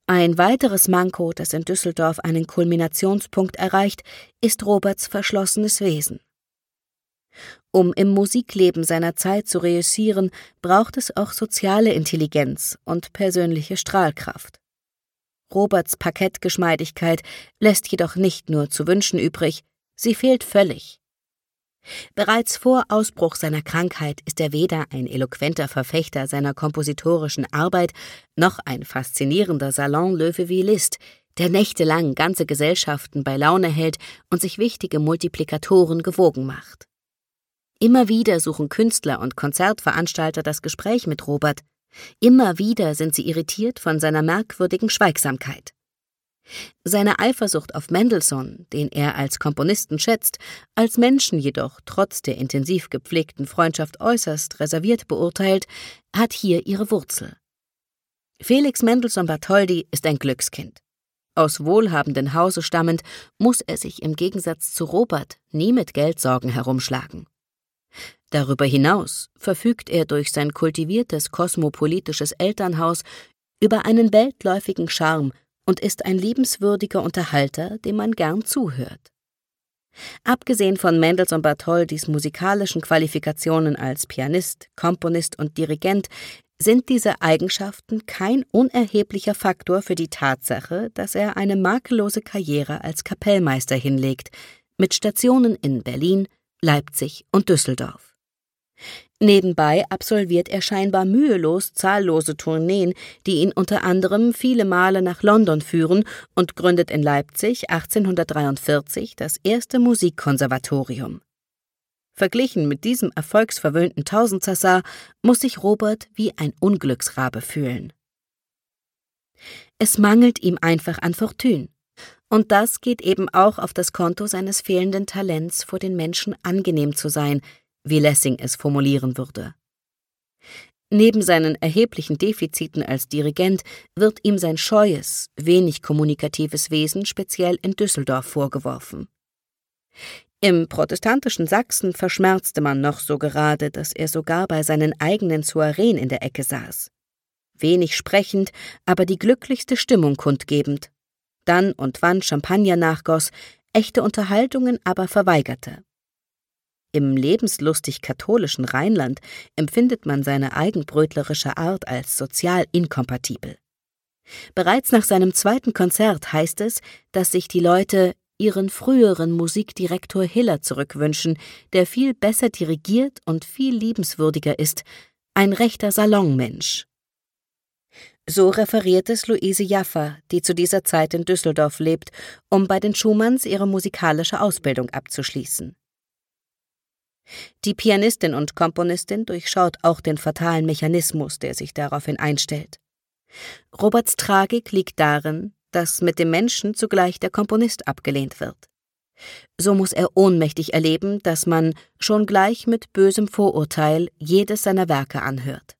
Ein weiteres Manko, das in Düsseldorf einen Kulminationspunkt erreicht, ist Roberts verschlossenes Wesen. Um im Musikleben seiner Zeit zu reüssieren, braucht es auch soziale Intelligenz und persönliche Strahlkraft. Roberts Parkettgeschmeidigkeit lässt jedoch nicht nur zu wünschen übrig, sie fehlt völlig. Bereits vor Ausbruch seiner Krankheit ist er weder ein eloquenter Verfechter seiner kompositorischen Arbeit noch ein faszinierender Salonlöwe wie Liszt, der nächtelang ganze Gesellschaften bei Laune hält und sich wichtige Multiplikatoren gewogen macht. Immer wieder suchen Künstler und Konzertveranstalter das Gespräch mit Robert. Immer wieder sind sie irritiert von seiner merkwürdigen Schweigsamkeit. Seine Eifersucht auf Mendelssohn, den er als Komponisten schätzt, als Menschen jedoch trotz der intensiv gepflegten Freundschaft äußerst reserviert beurteilt, hat hier ihre Wurzel. Felix Mendelssohn Bartholdy ist ein Glückskind. Aus wohlhabendem Hause stammend, muss er sich im Gegensatz zu Robert nie mit Geldsorgen herumschlagen. Darüber hinaus verfügt er durch sein kultiviertes kosmopolitisches Elternhaus über einen weltläufigen Charme und ist ein liebenswürdiger Unterhalter, dem man gern zuhört. Abgesehen von Mendelssohn Bartholdys musikalischen Qualifikationen als Pianist, Komponist und Dirigent sind diese Eigenschaften kein unerheblicher Faktor für die Tatsache, dass er eine makellose Karriere als Kapellmeister hinlegt, mit Stationen in Berlin, Leipzig und Düsseldorf. Nebenbei absolviert er scheinbar mühelos zahllose Tourneen, die ihn unter anderem viele Male nach London führen, und gründet in Leipzig 1843 das erste Musikkonservatorium. Verglichen mit diesem erfolgsverwöhnten Tausendsassa muss sich Robert wie ein Unglücksrabe fühlen. Es mangelt ihm einfach an Fortune. Und das geht eben auch auf das Konto seines fehlenden Talents, vor den Menschen angenehm zu sein, wie Lessing es formulieren würde. Neben seinen erheblichen Defiziten als Dirigent wird ihm sein scheues, wenig kommunikatives Wesen speziell in Düsseldorf vorgeworfen. Im protestantischen Sachsen verschmerzte man noch so gerade, dass er sogar bei seinen eigenen Soireen in der Ecke saß. Wenig sprechend, aber die glücklichste Stimmung kundgebend. Dann und wann Champagner nachgoss, echte Unterhaltungen aber verweigerte. Im lebenslustig-katholischen Rheinland empfindet man seine eigenbrötlerische Art als sozial inkompatibel. Bereits nach seinem zweiten Konzert heißt es, dass sich die Leute ihren früheren Musikdirektor Hiller zurückwünschen, der viel besser dirigiert und viel liebenswürdiger ist, ein rechter Salonmensch. So referiert es Luise Jaffa, die zu dieser Zeit in Düsseldorf lebt, um bei den Schumanns ihre musikalische Ausbildung abzuschließen. Die Pianistin und Komponistin durchschaut auch den fatalen Mechanismus, der sich daraufhin einstellt. Roberts Tragik liegt darin, dass mit dem Menschen zugleich der Komponist abgelehnt wird. So muss er ohnmächtig erleben, dass man schon gleich mit bösem Vorurteil jedes seiner Werke anhört.